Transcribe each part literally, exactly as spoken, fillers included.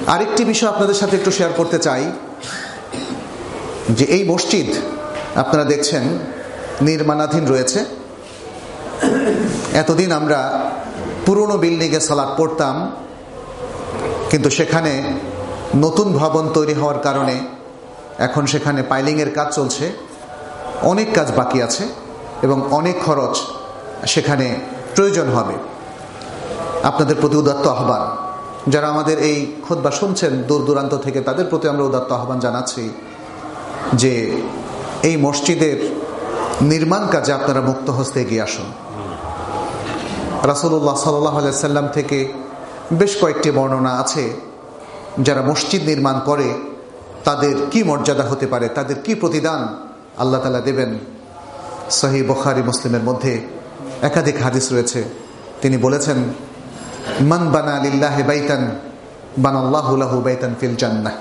আরেকটি বিষয় আপনাদের সাথে একটু শেয়ার করতে চাই যে এই মসজিদ আপনারা দেখছেন নির্মাণাধীন রয়েছে। এতদিন আমরা পুরনো বিল্ডিংয়ে সালাত পড়তাম, কিন্তু সেখানে নতুন ভবন তৈরি হওয়ার কারণে এখন সেখানে পাইলিংয়ের কাজ চলছে, অনেক কাজ বাকি আছে এবং অনেক খরচ সেখানে প্রয়োজন হবে। আপনাদের প্রতি উদাত্ত আহ্বান, যারা আমাদের এই খুতবা শুনছেন দূর দূরান্ত থেকে, তাদের প্রতি আমরা উদাত্ত আহ্বান জানাচ্ছি যে এই মসজিদের নির্মাণ কাজে আপনারা মুক্ত হস্তে এগিয়ে আসুন। রাসূলুল্লাহ সাল্লাল্লাহু আলাইহি সাল্লাম থেকে বেশ কয়েকটি বর্ণনা আছে যারা মসজিদ নির্মাণ করে তাদের কি মর্যাদা হতে পারে, তাদের কি প্রতিদান আল্লাহ তাআলা দেবেন। সহিহ বুখারী মুসলিমের মধ্যে একাধিক হাদিস রয়েছে। তিনি বলেছেন, মান বানা লিল্লাহি বাইতান বানাল্লাহু লাহু বাইতান ফিল জান্নাহ।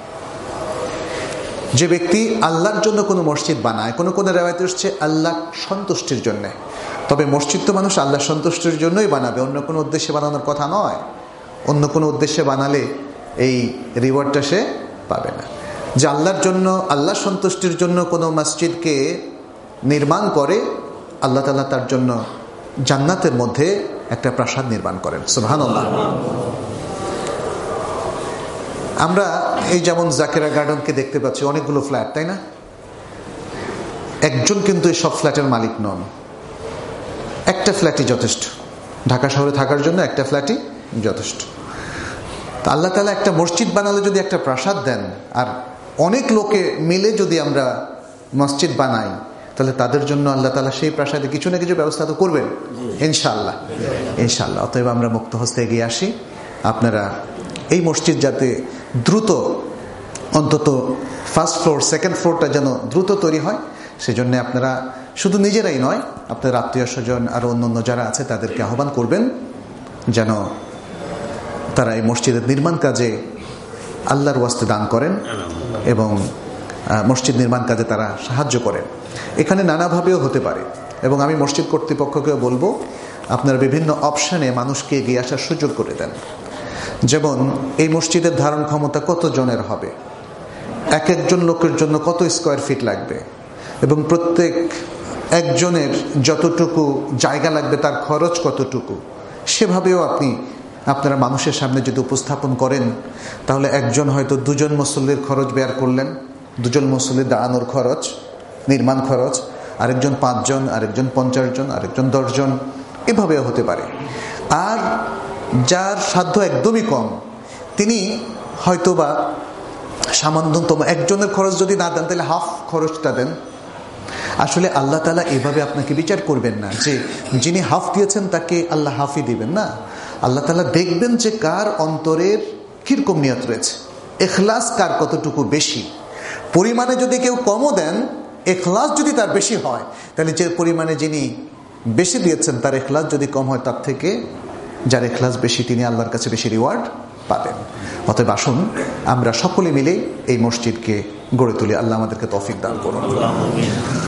যে ব্যক্তি আল্লাহর জন্য কোনো মসজিদ বানায়, কোনো কোনো রিওয়ায়াতে এসেছে আল্লাহ সন্তুষ্টির জন্য, তবে মসজিদ তো মানুষ আল্লাহ সন্তুষ্টির জন্যই বানাবে, অন্য কোনো উদ্দেশ্যে বানানোর কথা নয়। অন্য কোনো উদ্দেশ্যে বানালে এই রিওয়ার্ডটা সে পাবে না। যে আল্লাহর জন্য, আল্লাহ সন্তুষ্টির জন্য কোনো মসজিদকে নির্মাণ করে, আল্লাহ তাআলা তার জন্য জান্নাতের মধ্যে একটা প্রাসাদ নির্মাণ করেন। সুবহানাল্লাহ। আমরা এই যেমন জাকেরা গার্ডেনকে দেখতে পাচ্ছি, অনেকগুলো ফ্ল্যাট, তাই না? একজন কিন্তু এই সব ফ্ল্যাটের মালিক নন। একটা ফ্ল্যাটই যথেষ্ট, ঢাকা শহরে থাকার জন্য একটা ফ্ল্যাটই যথেষ্ট। তা আল্লাহ তাআলা একটা মসজিদ বানালে যদি একটা প্রাসাদ দেন, আর অনেক লোকে মিলে যদি আমরা মসজিদ বানাই, তাহলে তাদের জন্য আল্লাহ তাআলা সেই প্রাসাদে কিছু না কিছু ব্যবস্থা তো করবেন ইনশাআল্লাহ ইনশাআল্লাহ অতএব আমরা মুক্ত হস্তে এগিয়ে আসি। আপনারা এই মসজিদ যাতে দ্রুত, অন্তত ফার্স্ট ফ্লোর সেকেন্ড ফ্লোরটা যেন দ্রুত তৈরি হয়, সেজন্য আপনারা শুধু নিজেরাই নয়, আপনার আত্মীয় স্বজন আর অন্য অন্য যারা আছে তাদেরকে আহ্বান করবেন যেন তারা এই মসজিদের নির্মাণ কাজে আল্লাহর ওয়াস্তে দান করেন এবং মসজিদ নির্মাণ কাজে তারা সাহায্য করেন। এখানে নানাভাবেও হতে পারে এবং আমি মসজিদ কর্তৃপক্ষকেও বলবো আপনারা বিভিন্ন অপশানে মানুষকে এগিয়ে আসার সুযোগ করে দেন। যেমন এই মসজিদের ধারণ ক্ষমতা কত জনের হবে, এক একজন লোকের জন্য কত স্কোয়ার ফিট লাগবে এবং প্রত্যেক একজনের যতটুকু জায়গা লাগবে তার খরচ কতটুকু, সেভাবেও আপনি আপনারা মানুষের সামনে যদি উপস্থাপন করেন, তাহলে একজন হয়তো দুজন মুসল্লির খরচ বের করলেন, দুজন মুসল্লির দাঁড়ানোর খরচ, নির্মাণ খরচ, আরেকজন পাঁচজন, আরেকজন পঞ্চাশ জন, আরেকজন দশজন, এভাবেও হতে পারে। আর যার সাধ্য একদমই কম, তিনি হয়তোবা সামান্যতম একজনের খরচ যদি না দেন, তাহলে হাফ খরচটা দেন। আসলে আল্লাহ তাআলা এভাবে আপনাকে বিচার করবেন না যে যিনি হাফ দিয়েছেন তাকে আল্লাহ হাফই দিবেন না। আল্লাহ তাআলা দেখবেন যে কার অন্তরের কিরকম নিয়ত রয়েছে, ইখলাস কার কতটুকু বেশি। পরিমাণে যদি কেউ কমও দেন, ইখলাস যদি তার বেশি হয়, তাহলে যে পরিমাণে যিনি বেশি দিয়েছেন তার ইখলাস যদি কম হয়, তার থেকে যার ইখলাস বেশি তিনি আল্লাহর কাছে বেশি রিওয়ার্ড পাবেন। অতএব আসুন আমরা সকলে মিলে এই মসজিদকে গড়ে তুলি। আল্লাহ আমাদেরকে তৌফিক দান করুন।